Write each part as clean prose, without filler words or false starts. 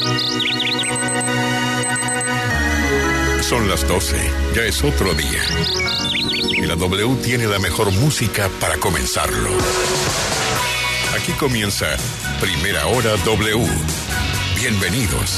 Son las 12, ya es otro día. Y la W tiene la mejor música para comenzarlo. Aquí comienza Primera Hora W. Bienvenidos.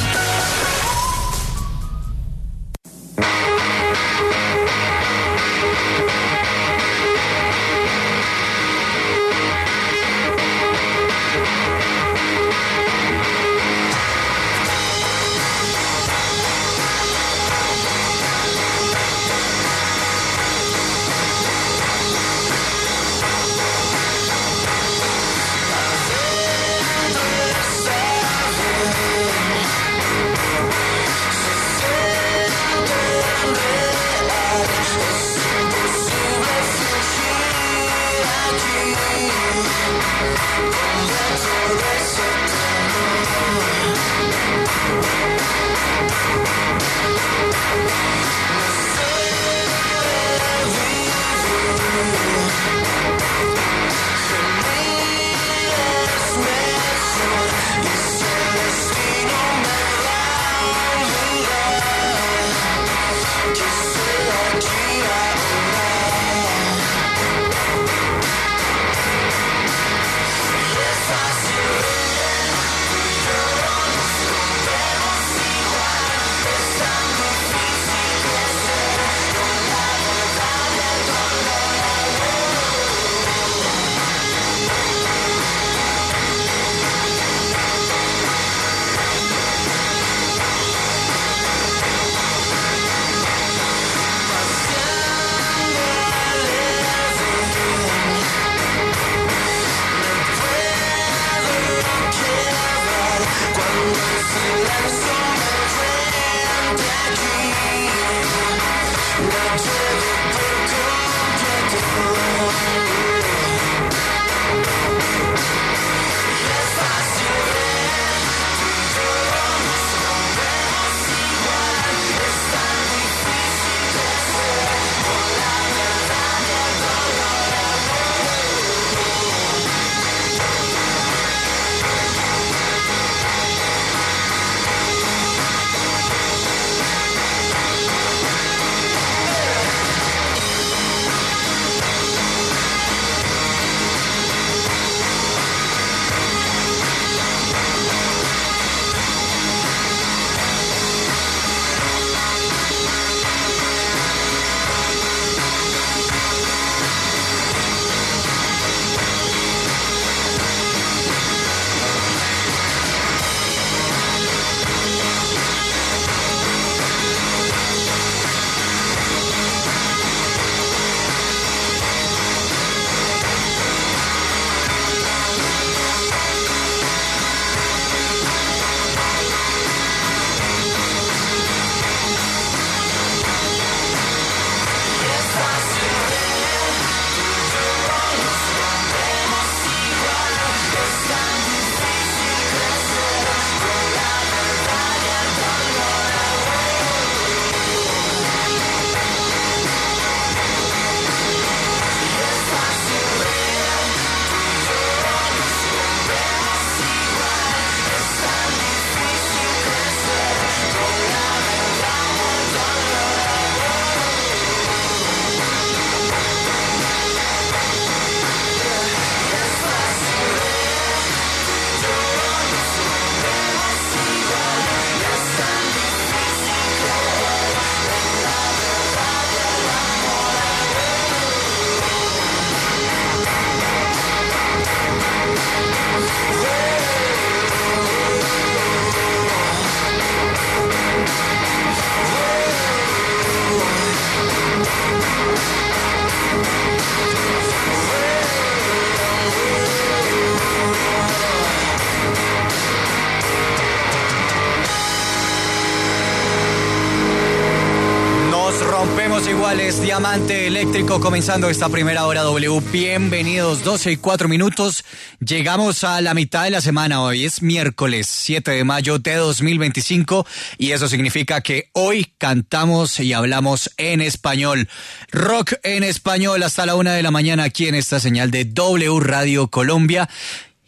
Iguales, Diamante Eléctrico, comenzando esta primera hora W. Bienvenidos, 12:04. Llegamos a la mitad de la semana. Hoy es miércoles 7 de mayo de 2025 y eso significa que hoy cantamos y hablamos en español. Rock en español hasta la 1 de la mañana aquí en esta señal de W Radio Colombia.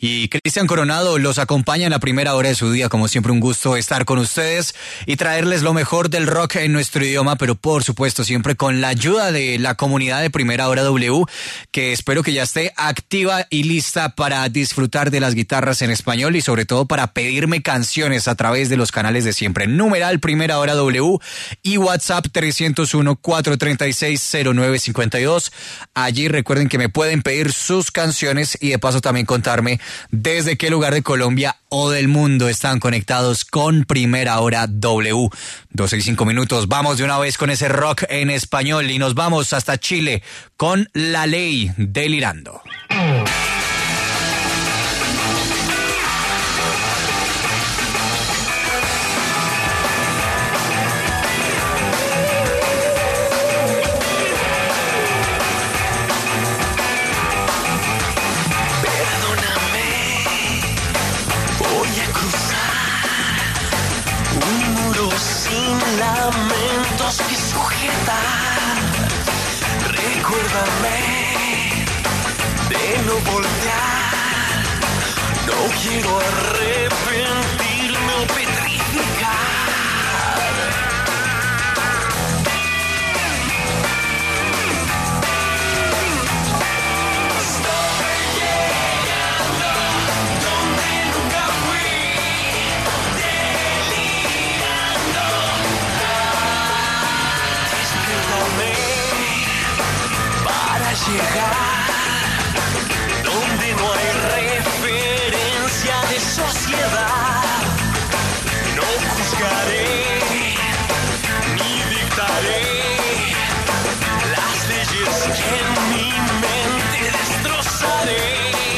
y Cristian Coronado los acompaña en la primera hora de su día. Como siempre, un gusto estar con ustedes y traerles lo mejor del rock en nuestro idioma, pero por supuesto siempre con la ayuda de la comunidad de Primera Hora W, que espero que ya esté activa y lista para disfrutar de las guitarras en español y sobre todo para pedirme canciones a través de los canales de siempre. Numeral Primera Hora W y WhatsApp 301-436-0952. Allí recuerden que me pueden pedir sus canciones y de paso también contarme desde qué lugar de Colombia o del mundo están conectados con Primera Hora W. 12 y 5 minutos. Vamos de una vez con ese rock en español y nos vamos hasta Chile con La Ley, Delirando. Lamentos que sujetar. Recuérdame de no voltear. No quiero arrepentirme o petrificar. Estoy llegando donde nunca fui. Delirando. Para llegar donde no hay referencia de sociedad, no juzgaré ni dictaré las leyes en mi mente destrozaré.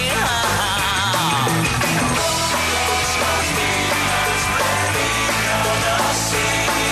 Todos los días predican así.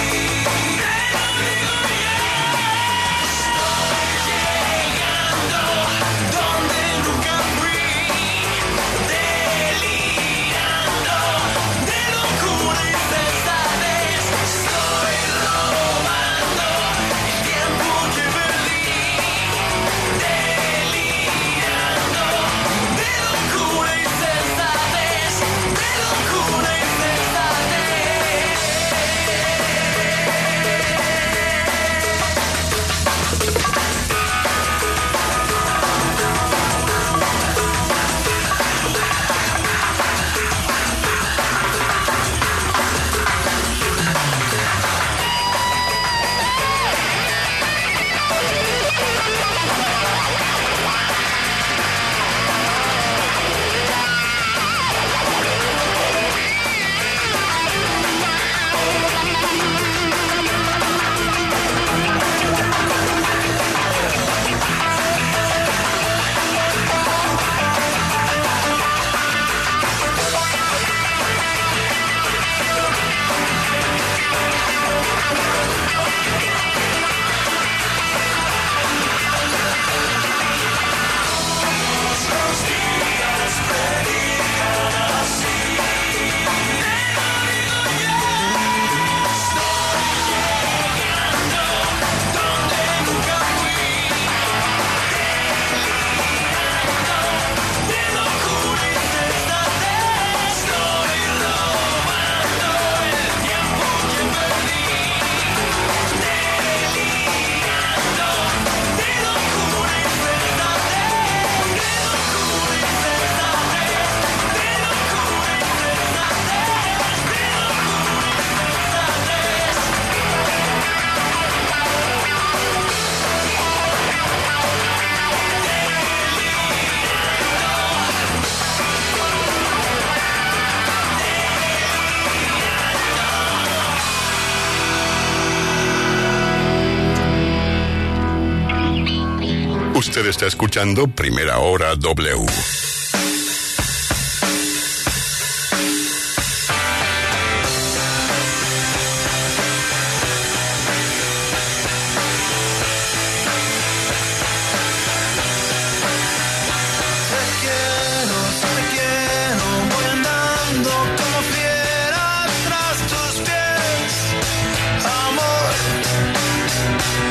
Usted está escuchando Primera Hora W.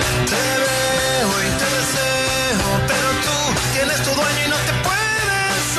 Te veo y te deseo, pero tú tienes tu dueño y no te puedes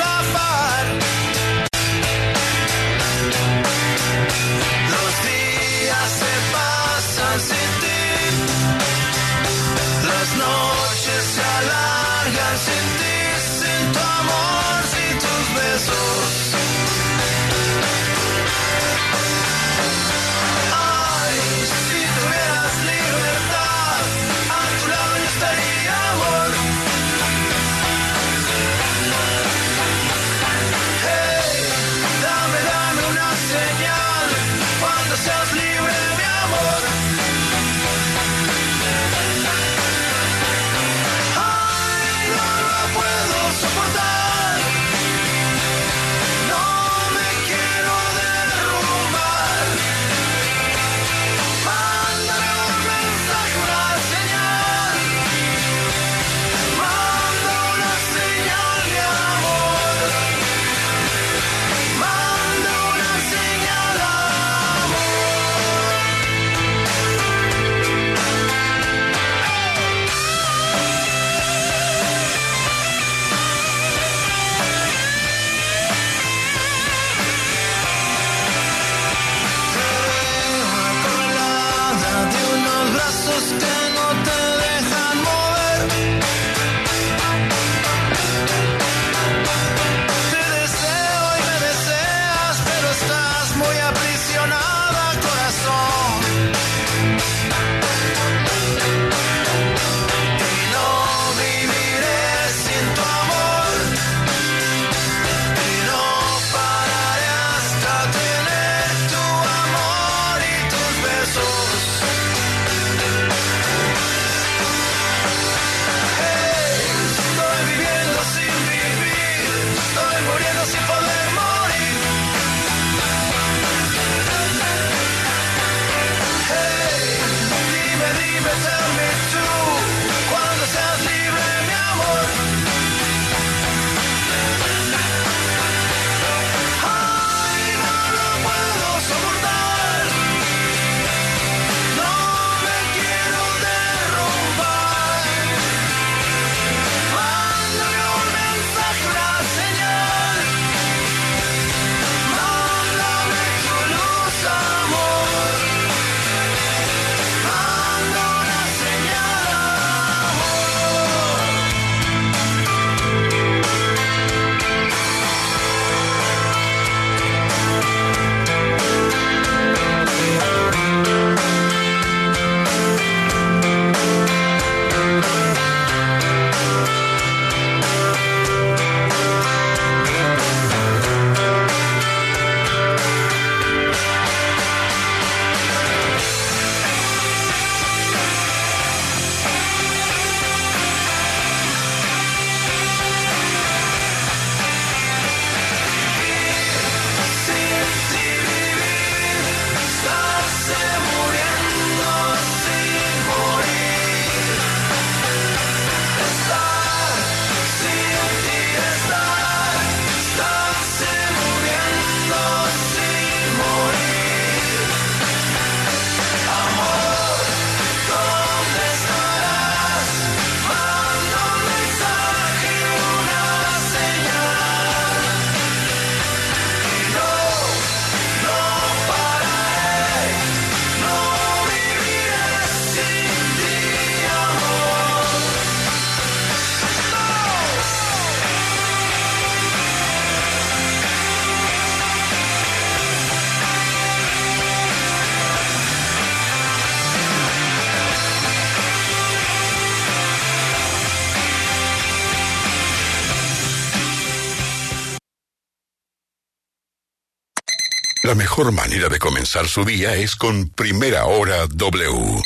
La mejor manera de comenzar su día es con Primera Hora W.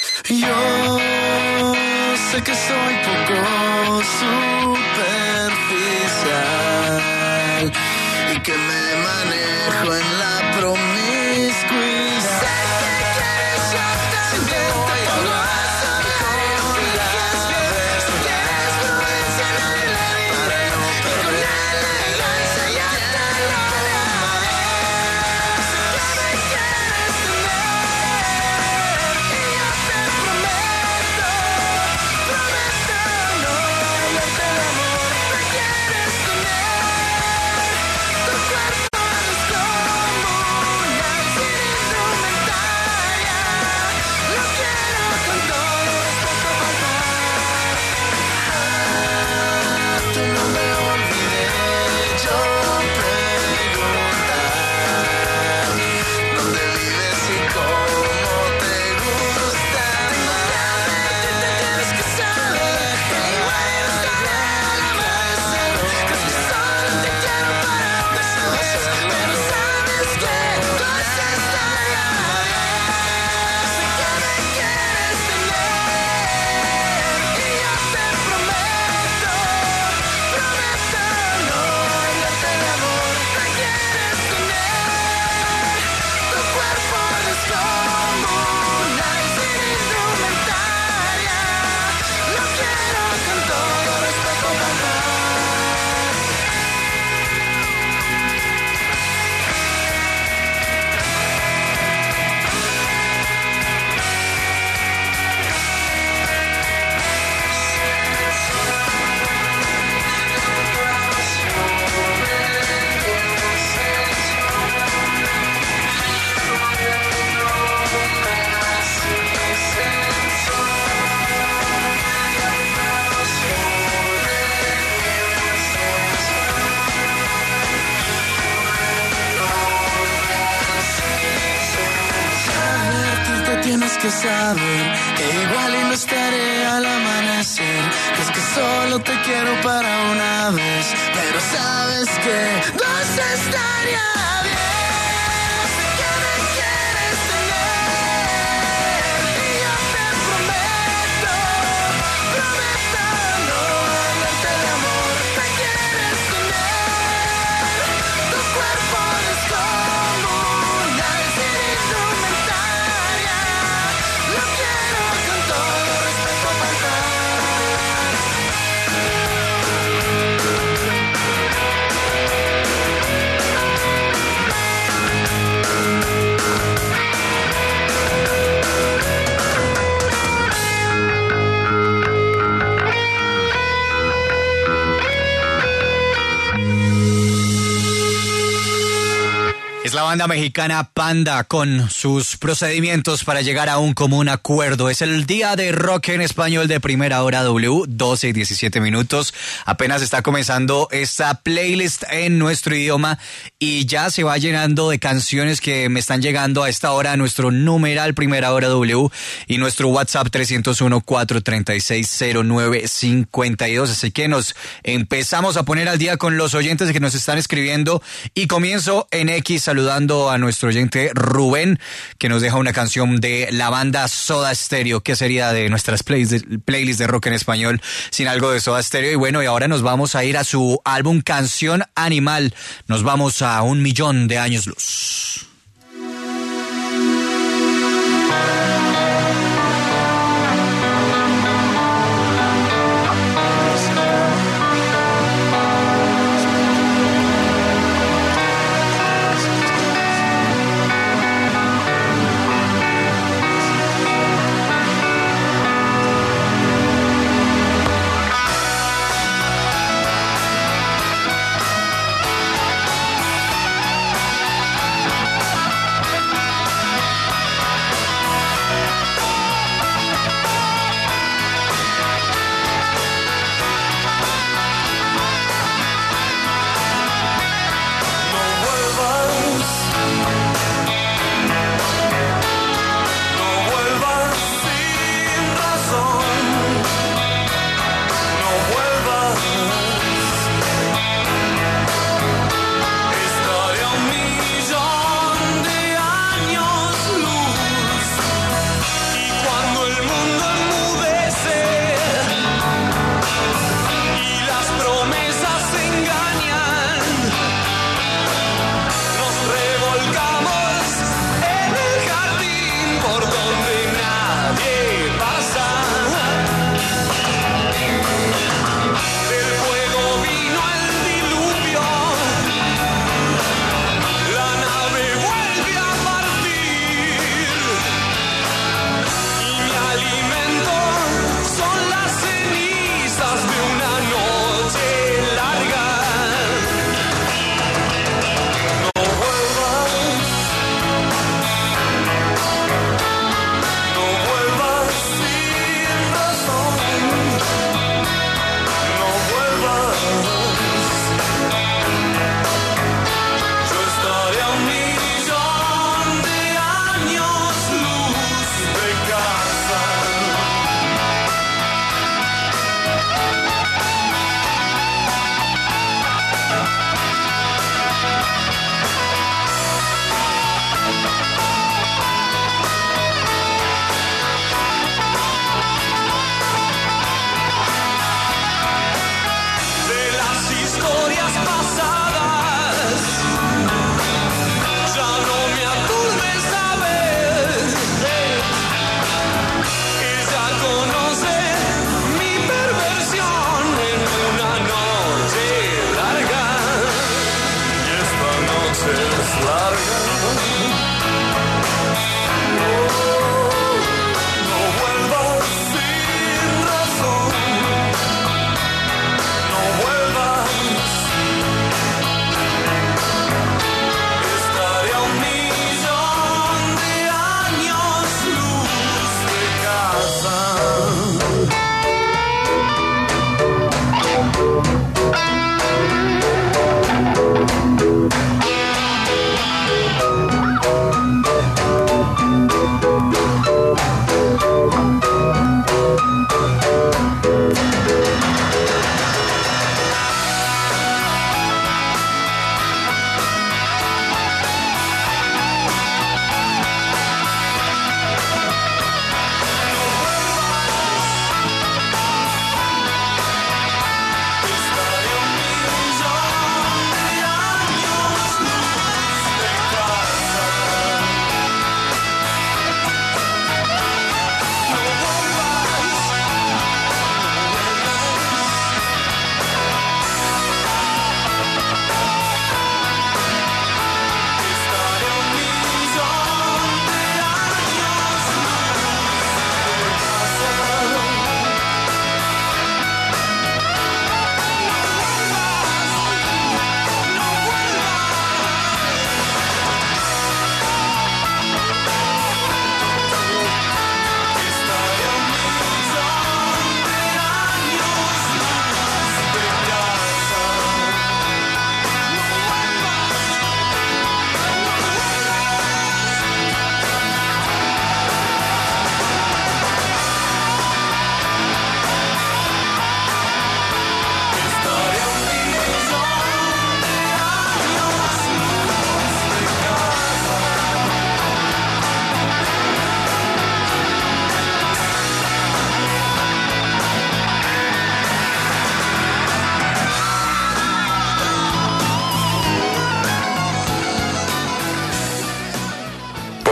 Yo sé que soy poco superficial y que me manejo en la promiscuidad. Sé que quieres yo también te pongo a soñar y finges bien. Si quieres prudencia nadie le diré, pero con elegancia ya te lo haré. Sé que me quieres tener y yo te prometo no hablarte de amor. Me quieres tener, tu cuerpo es como una sirena. que saber que igual y no estaré al amanecer, que es que solo te quiero para una vez, pero sabes que dos estaría bien. Sé que me quieres tener y yo te prometo, no hablarte de amor, te quieres tener, tu cuerpo descomunal sin indumentaria, lo quiero con todo respeto palpar. Es la banda mexicana Panda con sus procedimientos para llegar a un común acuerdo. Es el día de rock en español de Primera Hora W, 12 y 17 minutos. Apenas está comenzando esta playlist en nuestro idioma y ya se va llenando de canciones que me están llegando a esta hora a nuestro numeral Primera Hora W y nuestro WhatsApp 301-436-0952. Así que nos empezamos a poner al día con los oyentes que nos están escribiendo y comienzo en X saludando a nuestro oyente Rubén, que nos deja una canción de la banda Soda Stereo. ¿Qué sería de nuestras playlists de rock en español sin algo de Soda Stereo? Y bueno, y ahora nos vamos a ir a su álbum Canción Animal. Nos vamos a 1.000.000 de años luz.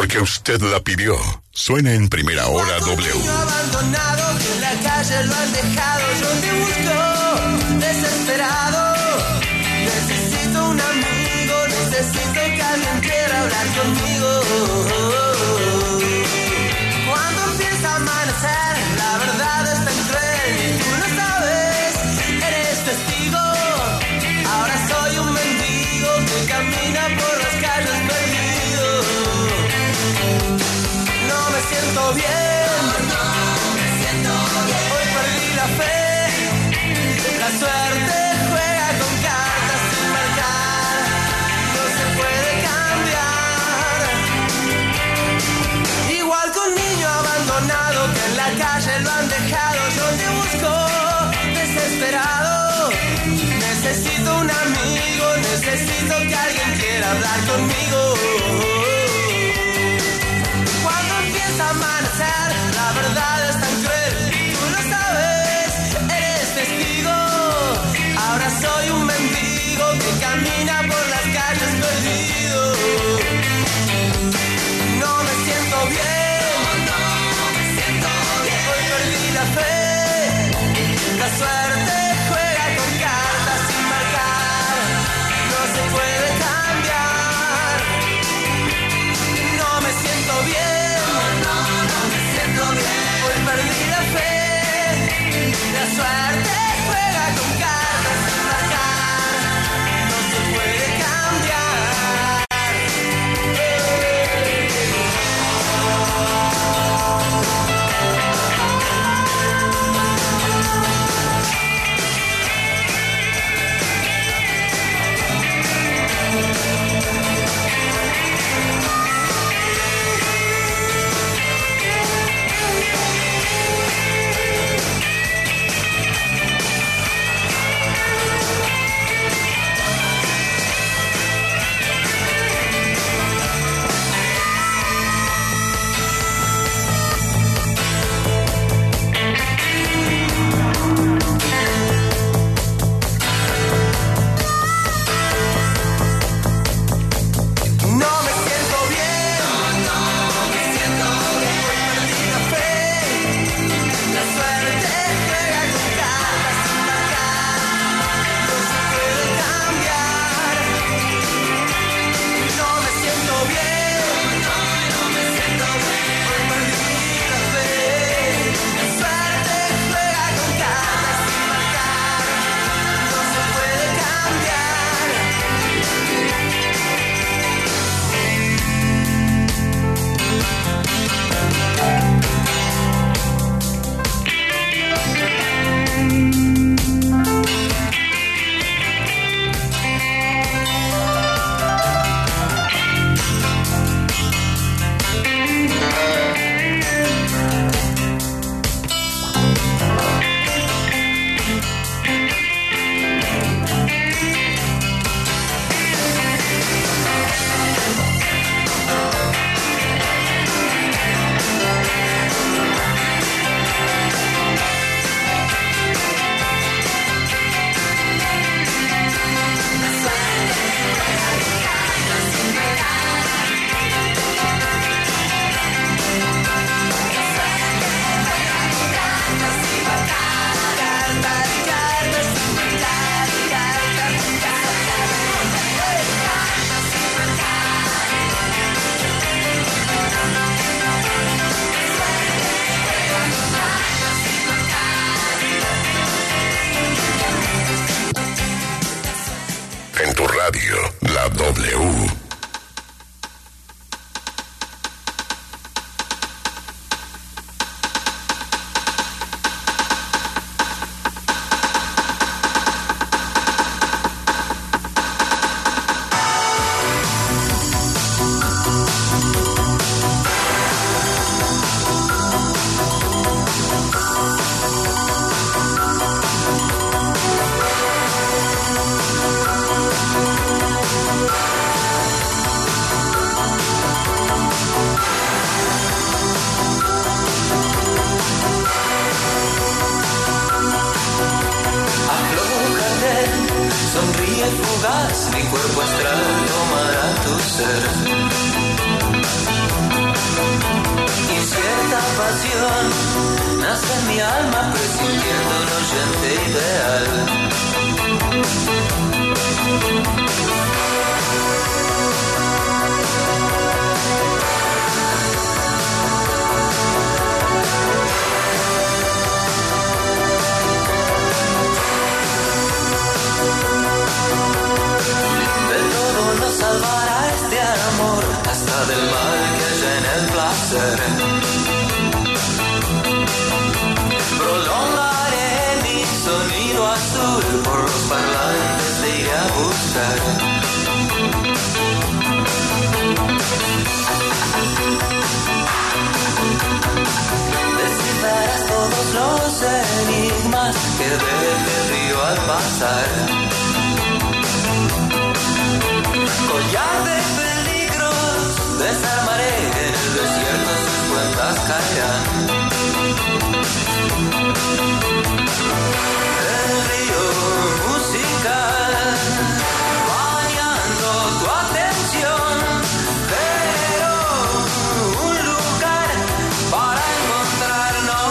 porque usted la pidió. Suena en Primera Hora W. Abandonado, que en la calle lo han dejado, yo te busco desesperado. Necesito un amigo, necesito que alguien quiera hablar conmigo. Cuando empieza a amanecer, la verdad es tan cruel y tú lo sabes, eres testigo. Ahora soy un mendigo que camina por las calles perdido. No me siento bien, hoy perdí la fe, la suerte juega con cartas sin marcar, no se puede cambiar. Igual que un niño abandonado que en la calle lo han dejado, yo te busco desesperado. Necesito un amigo, necesito que alguien quiera hablar conmigo. Cuando empieza a amanecer, la verdad es tan cruel, tú lo sabes, eres testigo. Ahora soy un mendigo que camina por las calles perdido. No me siento bien, hoy perdí la fe, la suerte juega con cartas sin marcar, no se puede cambiar. No me siento bien, hoy perdí la fe, la suerte juega con cartas sin marcar, no se puede cambiar. La W. mi alma presintiendo un oyente ideal. De todo nos salvará este amor, hasta del mal que haya en el placer. Prolongaré mi sonido azul, por los parlantes te iré a buscar. Descifrarás todos los enigmas que deje el río al pasar. Collar de peligros desarmaré, en el desierto sus cuentas caerán. El río musical bañando tu atención, pero un lugar para encontrarnos.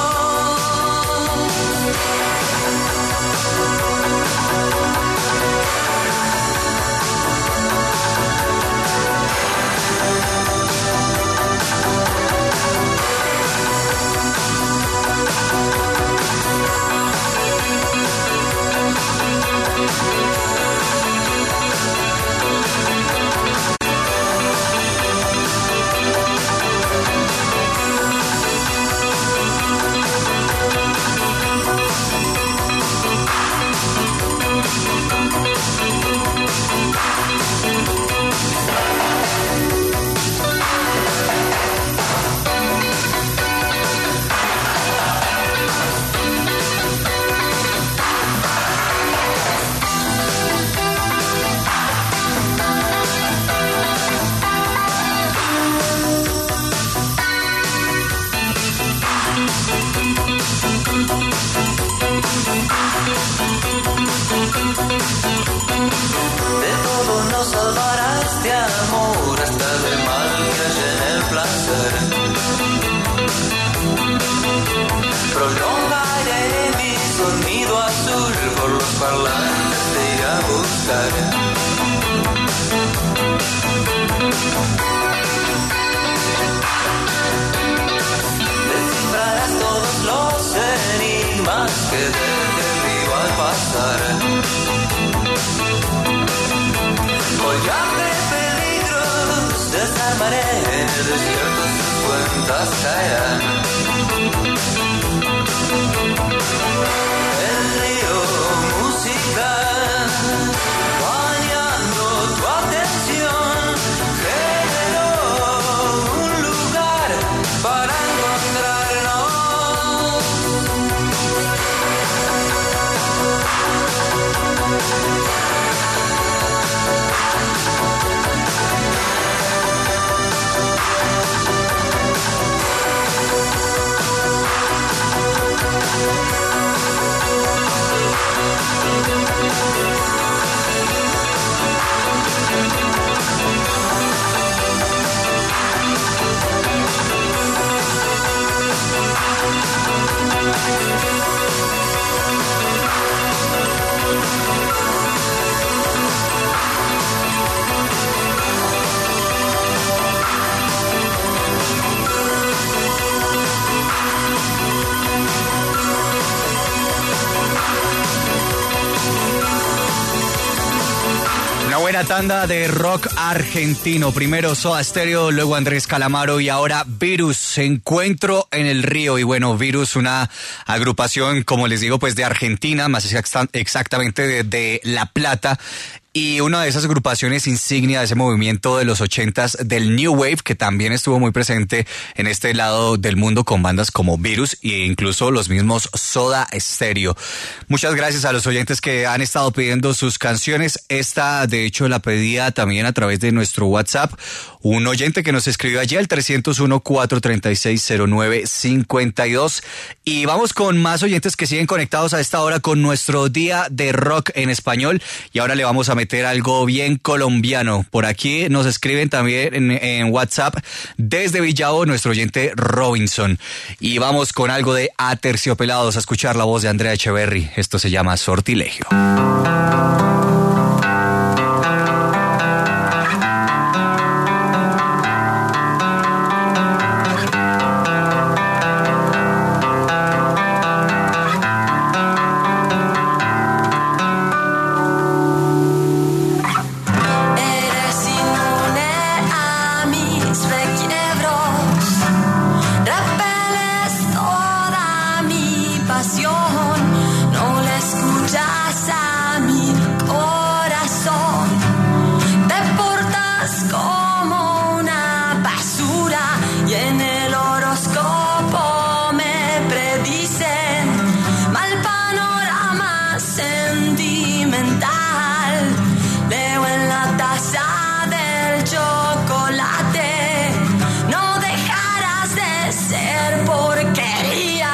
De todo nos salvará este amor, hasta del mal que haya en el placer. Prolongaré mi sonido azul, por los parlantes te iré a buscar. Descifrarás todos los enigmas que deje el río al pasar. Collar de peligros desarmaré, en el desierto sus cuentas caerán. El río musical bañando tu atención generó un lugar para encontrarnos. Buena tanda de rock argentino. Primero Soda Stereo, luego Andrés Calamaro y ahora Virus, Encuentro en el Río. Y bueno, Virus, una agrupación, como les digo, pues de Argentina, más exactamente de La Plata. Y una de esas agrupaciones insignia de ese movimiento de los 80s del New Wave, que también estuvo muy presente en este lado del mundo con bandas como Virus e incluso los mismos Soda Stereo. Muchas gracias a los oyentes que han estado pidiendo sus canciones. Esta, de hecho, la pedía también a través de nuestro WhatsApp. Un oyente que nos escribió allí al 301-436-0952. Y vamos con más oyentes que siguen conectados a esta hora con nuestro día de rock en español. Y ahora le vamos a meter algo bien colombiano. Por aquí nos escriben también en WhatsApp desde Villavo nuestro oyente Robinson. Y vamos con algo de Aterciopelados a escuchar la voz de Andrea Echeverry. Esto se llama Sortilegio. No le escuchas a mi corazón. Te portas como una basura y en el horóscopo me predicen mal panorama sentimental. Leo en la taza del chocolate, no dejarás de ser porquería.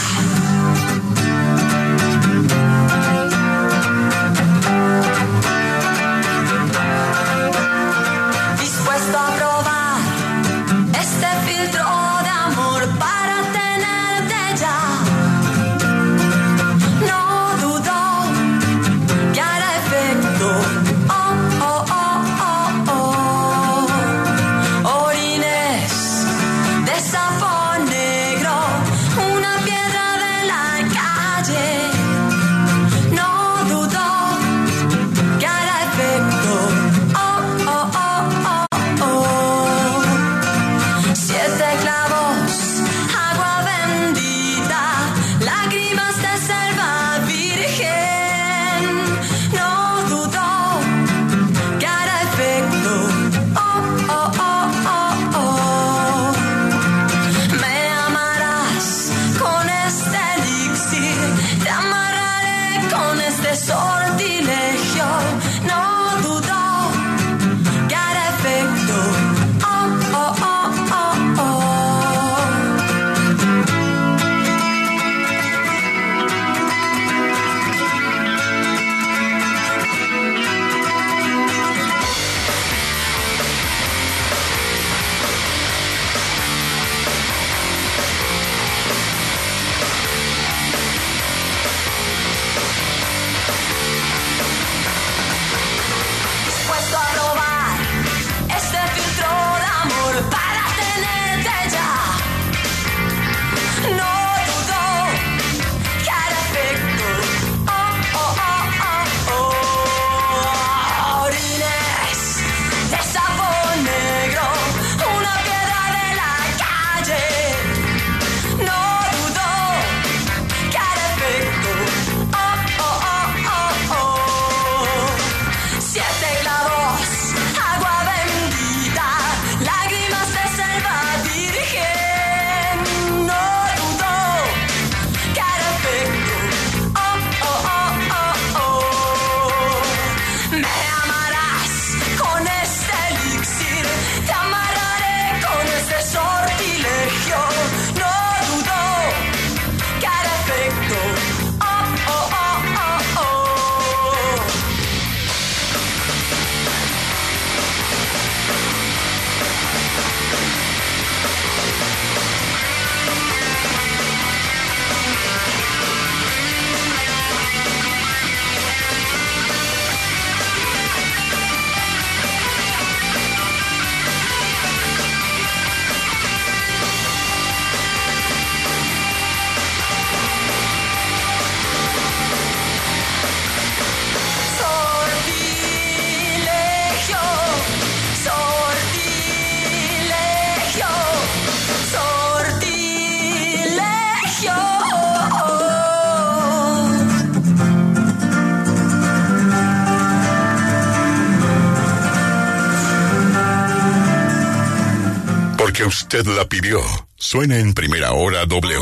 Porque usted la pidió. Suena en Primera Hora W.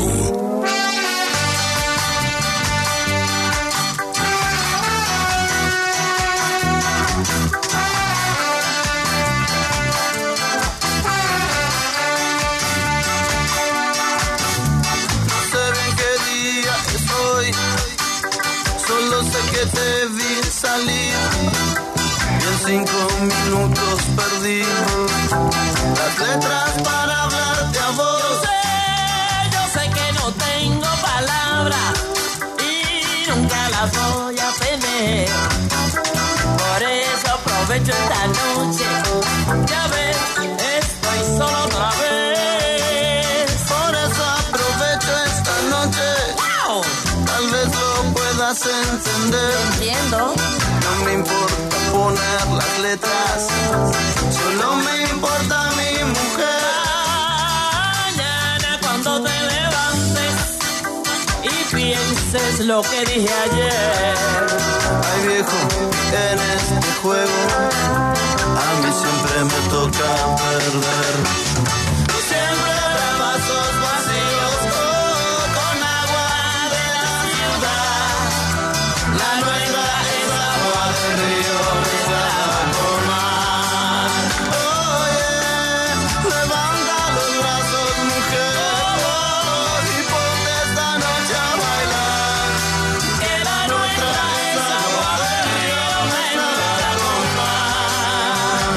Solo sé que te vi salir 5 minutos perdí las letras para hablarte a vos. Yo sé que no tengo palabras y nunca las voy a tener. Por eso aprovecho esta noche, ya ves, estoy solo otra vez. Por eso aprovecho esta noche. ¡Wow! Tal vez lo puedas entender. Entiendo. No me importa poner las letras, solo me importa mi mujer. Mañana cuando te levantes y pienses lo que dije ayer. Ay viejo, en este juego a mí siempre me toca perder. Siempre vasos vacíos con agua de la ciudad. La nuestra es agua del río mezclada con mar. Oye, levanta los brazos, mujer, y ponte esta noche a bailar. Que la nuestra es agua del río mezclada con mar.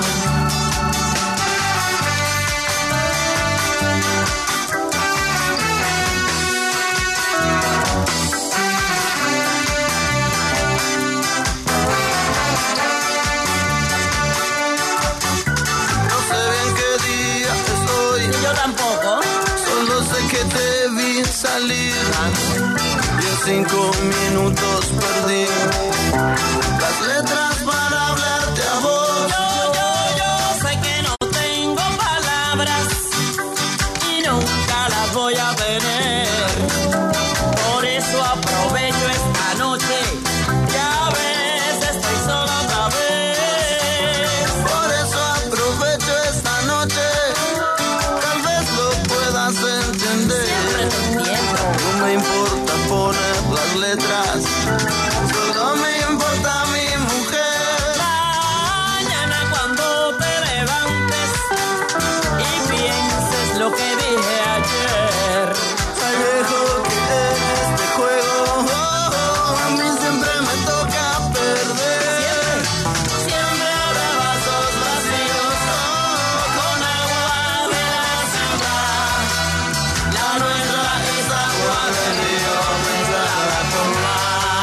No sé bien qué día es hoy, Yo tampoco. solo sé que te vi salir y en 5 minutos perdí las letras para hablarte a vos. Yo sé que no tengo palabras y nunca las voy a tener. Por eso aprovecho esta noche, ya ves, estoy solo otra vez. Por eso aprovecho esta noche, tal vez lo puedas entender. Siempre te entiendo. No me importa poner las letras, solo me importa mi mujer. Mañana cuando te levantes y pienses lo que dije ayer. Ay viejo, que en este juego a mí siempre me toca perder. Siempre habrá vasos vacíos Con agua de la ciudad, la nuestra es agua del río mezclada con mar.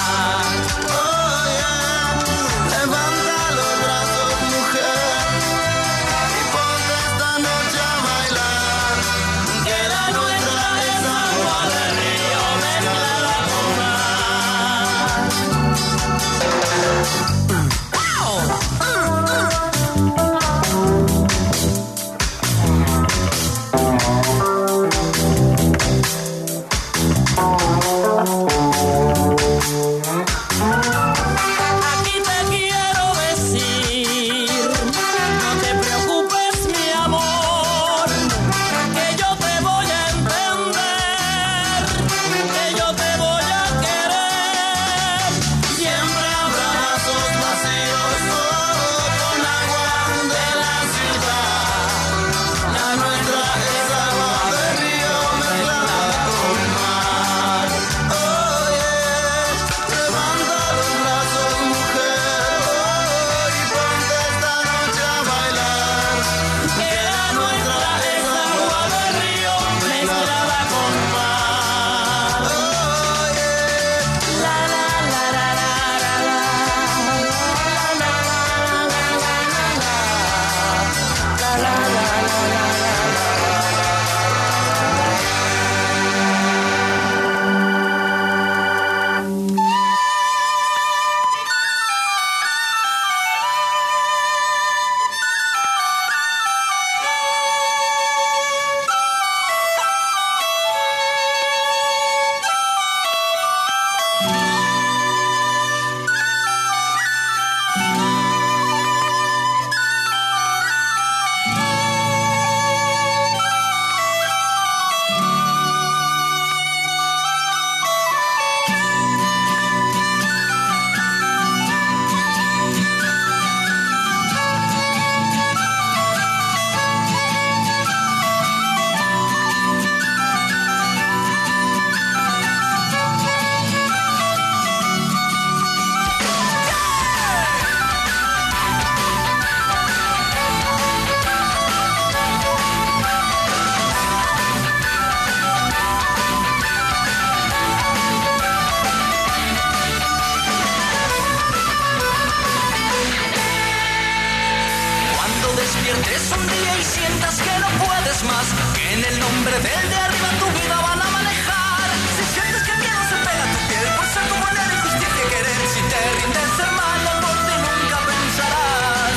entres un día y sientas que no puedes más, que en el nombre del de arriba tu vida van a manejar. Si sientes que el miedo se pega a tu piel por ser tu manera injusticia querer, si te rindes hermano por ti nunca pensarás.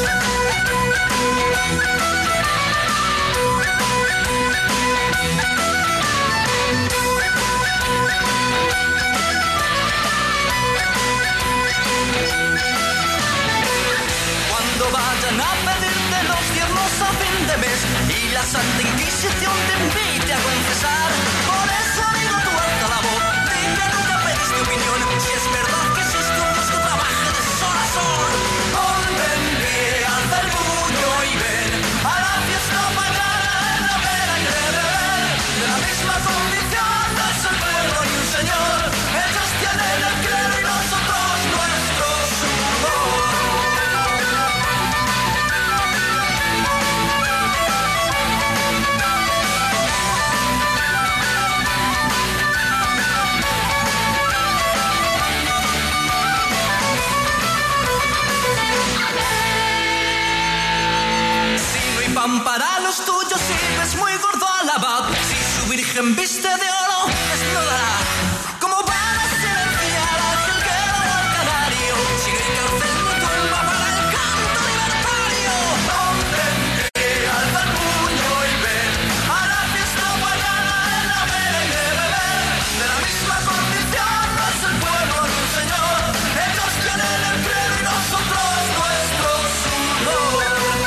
Cuando vayan a pedirte los diezmos a fin de mes y la Santa Inquisición te invite a confesar, por eso amigo tú alza la voz, di que nunca pediste opinión, si es verdad que existe un Dios que trabaja de sol a sol. Ponte en pie, alza el puño y ven a la fiesta pagana en la vera y de beber, de la misma condición no es el pueblo ni un señor, ellos tienen el clero y nosotros nuestro sudor. Pan para los tuyos sirves muy gordo al abad. Si su virgen viste de oro, explotará. ¿Cómo van a silenciar al jilguero o al canario? Sigue el cárcel tu tumba para el canto libertario. Ponte en pie, alza el puño y ven a la fiesta pagana en la vera y de beber. De la misma condición no es el pueblo ni un señor. Ellos tienen el clero y nosotros nuestro sudor.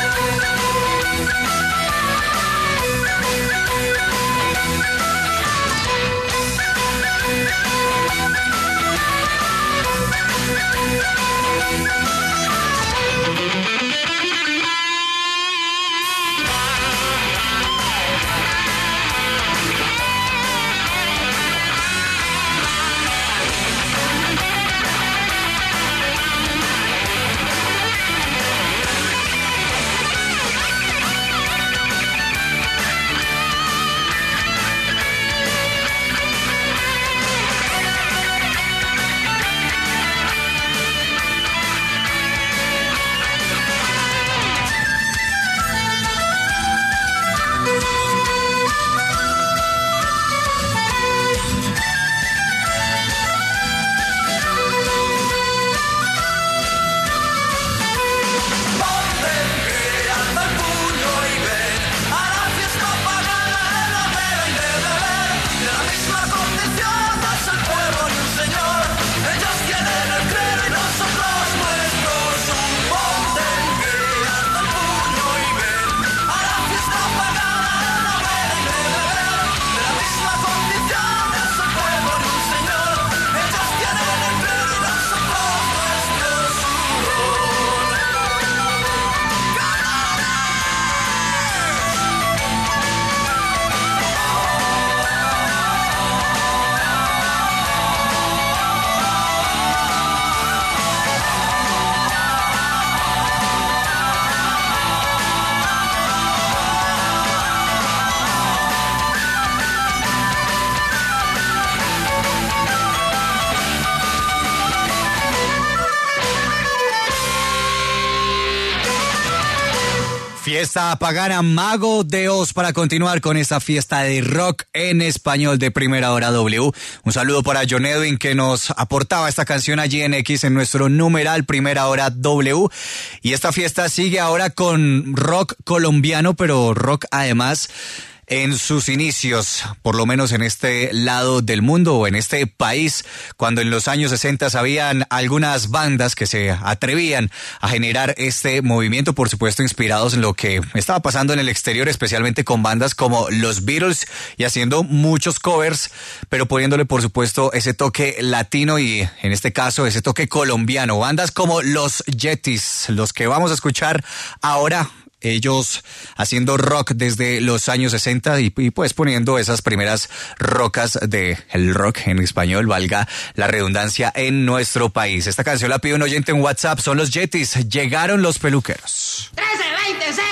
Fiesta pagana Mago de Oz para continuar con esta fiesta de rock en español de Primera Hora W. Un saludo para John Edwin que nos aportaba esta canción allí en X en nuestro numeral Primera Hora W. Y esta fiesta sigue ahora con rock colombiano, pero rock además en sus inicios, por lo menos en este lado del mundo o en este país, cuando en los años 60 habían algunas bandas que se atrevían a generar este movimiento, por supuesto inspirados en lo que estaba pasando en el exterior, especialmente con bandas como los Beatles y haciendo muchos covers, pero poniéndole por supuesto ese toque latino y en este caso ese toque colombiano. Bandas como los Yetis, los que vamos a escuchar ahora. Ellos haciendo rock desde los años 60 y pues poniendo esas primeras rocas del rock en español, valga la redundancia, en nuestro país. Esta canción la pide un oyente en WhatsApp, son los Yetis, Llegaron los Peluqueros. 1326.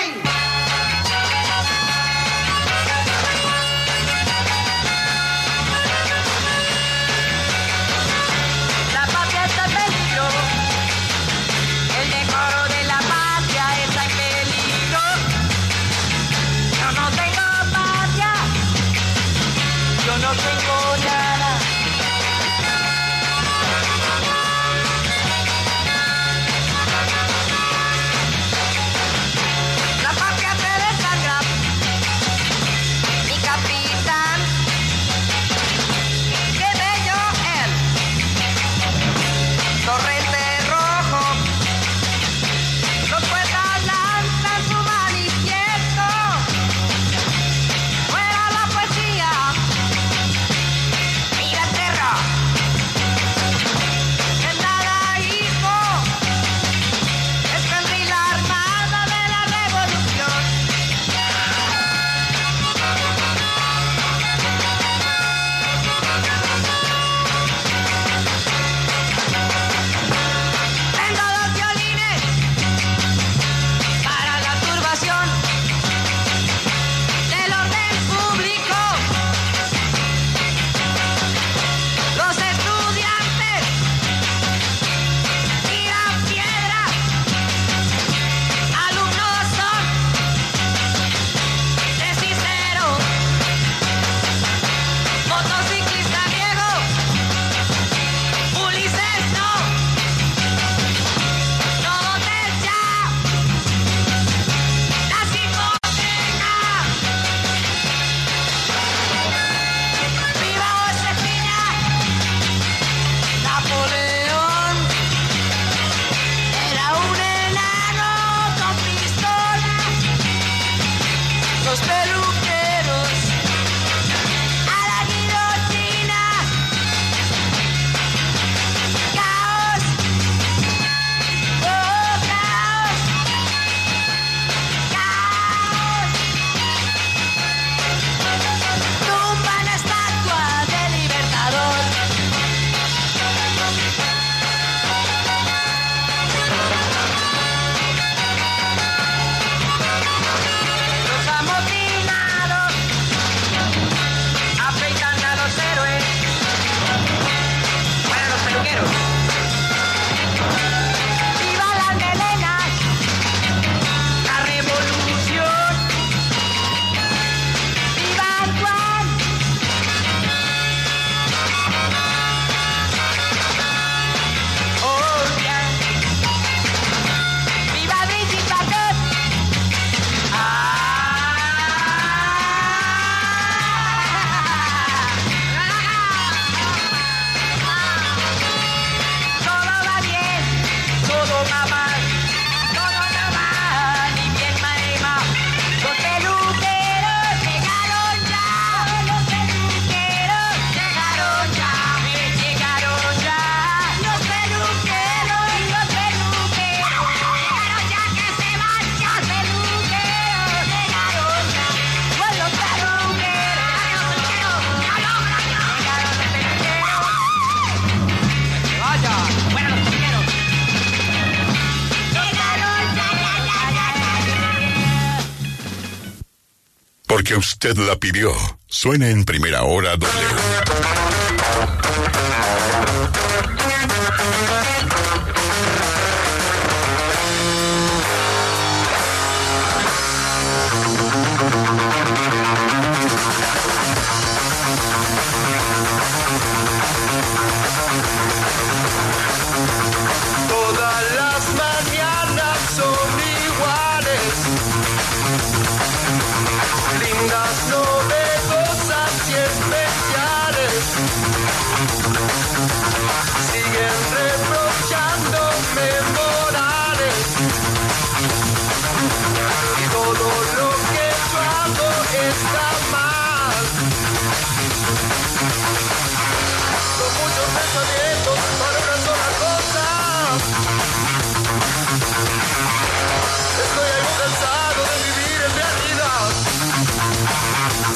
El decoro de la patria está en peligro. los peluqueros a la guillotina. Caos, oh caos, caos. Tumban la estatua del Libertador. Los amotinados afeitan a los héroes. Para los peluqueros. ¡Viva las melenas! ¡La revolución! ¡Viva Antoine! ¡Oh, yeah! ¡Viva Brigitte Bardot! Todo va bien, todo va mal, todo no va ni bien ni mal. Los peluqueros llegaron ya, los peluqueros llegaron ya, llegaron ya. Los peluqueros llegaron ya, que se marchan. Peluqueros llegaron ya, pues los peluqueros llegaron los peluqueros. Vaya, bueno, los peluqueros. Llegaron ya. Porque usted la pidió. Suena en Primera Hora W. Todas las mañanas son iguales, lindas, novedosas y especiales. Siguen reprochándome morales, y todo lo que yo hago está mal. Son muchos pensamientos para una sola cosa. Estoy algo cansado de vivir en realidad.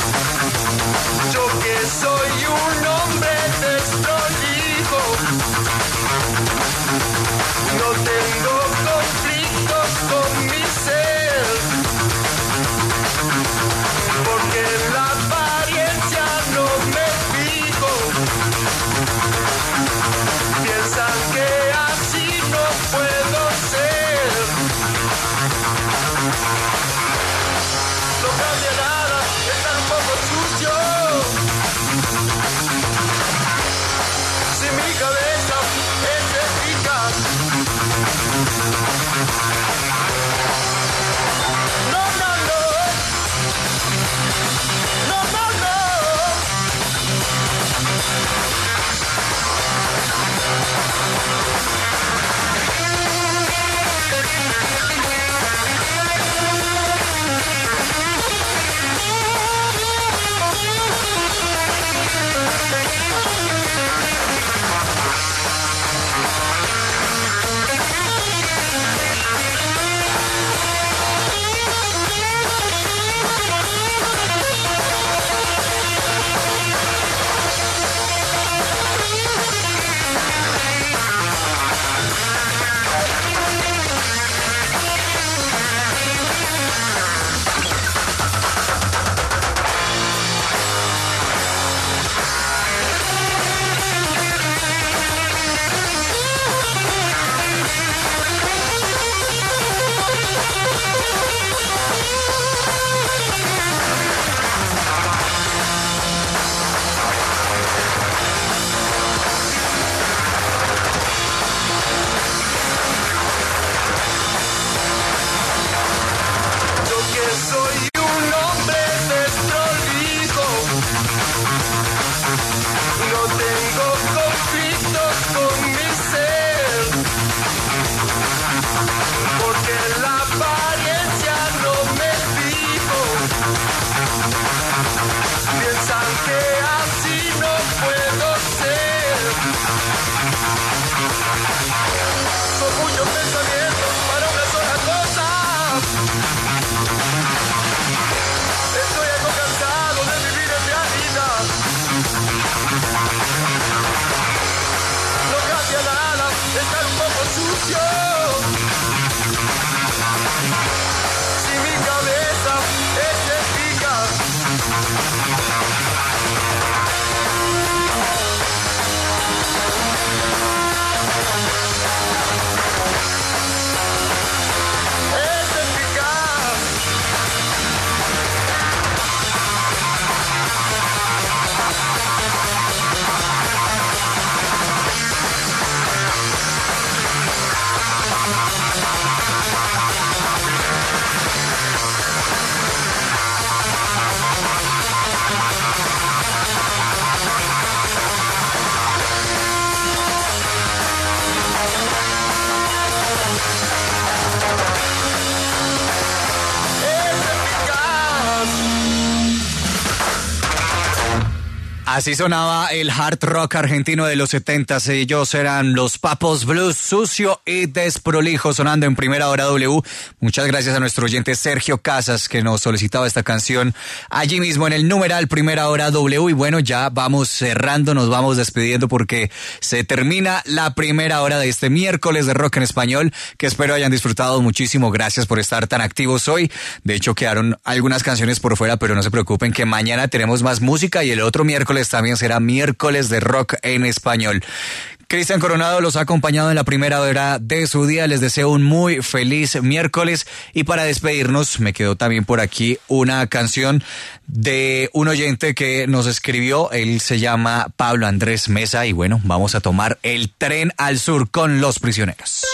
Así sonaba el hard rock argentino de los 70s. Ellos eran los Papos Blues, sucio y desprolijo, sonando en Primera Hora W. Muchas gracias a nuestro oyente Sergio Casas, que nos solicitaba esta canción allí mismo en el numeral Primera Hora W. Y bueno, ya vamos cerrando, nos vamos despidiendo porque se termina la primera hora de este miércoles de rock en español, que espero hayan disfrutado muchísimo. Gracias por estar tan activos hoy. De hecho, quedaron algunas canciones por fuera, pero no se preocupen que mañana tenemos más música y el otro miércoles también será miércoles de rock en español. Cristian Coronado los ha acompañado en la primera hora de su día. Les deseo un muy feliz miércoles. Y para despedirnos, me quedó también por aquí una canción de un oyente que nos escribió. Él se llama Pablo Andrés Mesa. Y bueno, vamos a tomar el tren al sur con Los Prisioneros.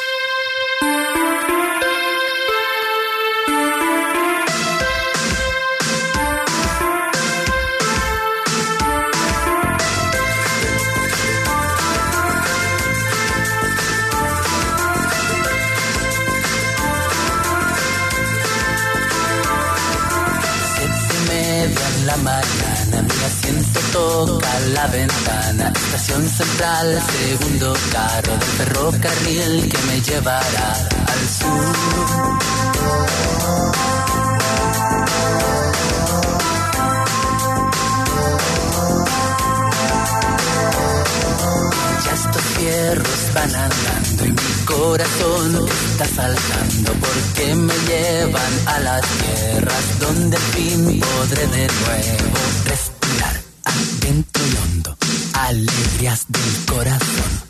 La mañana, mi asiento toca la ventana. Estación central, segundo carro del ferrocarril que me llevará al sur. Ya estos fierros van andando y mi corazón está saltando porque me llevan a las tierras donde al fin podré de nuevo respirar adentro y hondo, alegrías del corazón.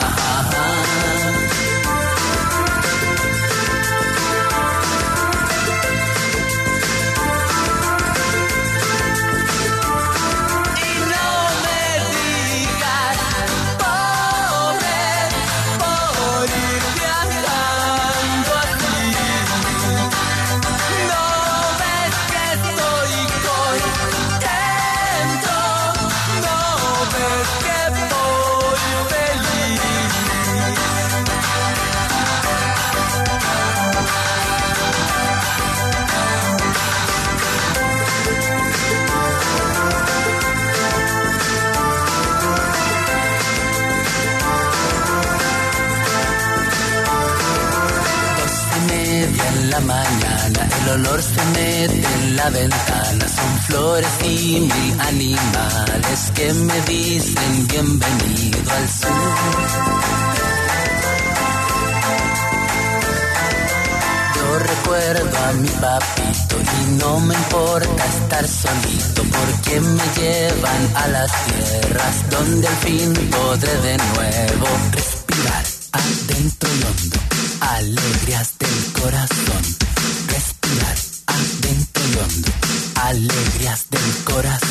Mañana el olor se mete en la ventana, son flores y mil animales que me dicen bienvenido al sur. Yo recuerdo a mi papito y no me importa estar solito porque me llevan a las tierras donde al fin podré de nuevo respirar adentro y hondo, alegrías del corazón. Respirar adentro y hondo, alegrías del corazón.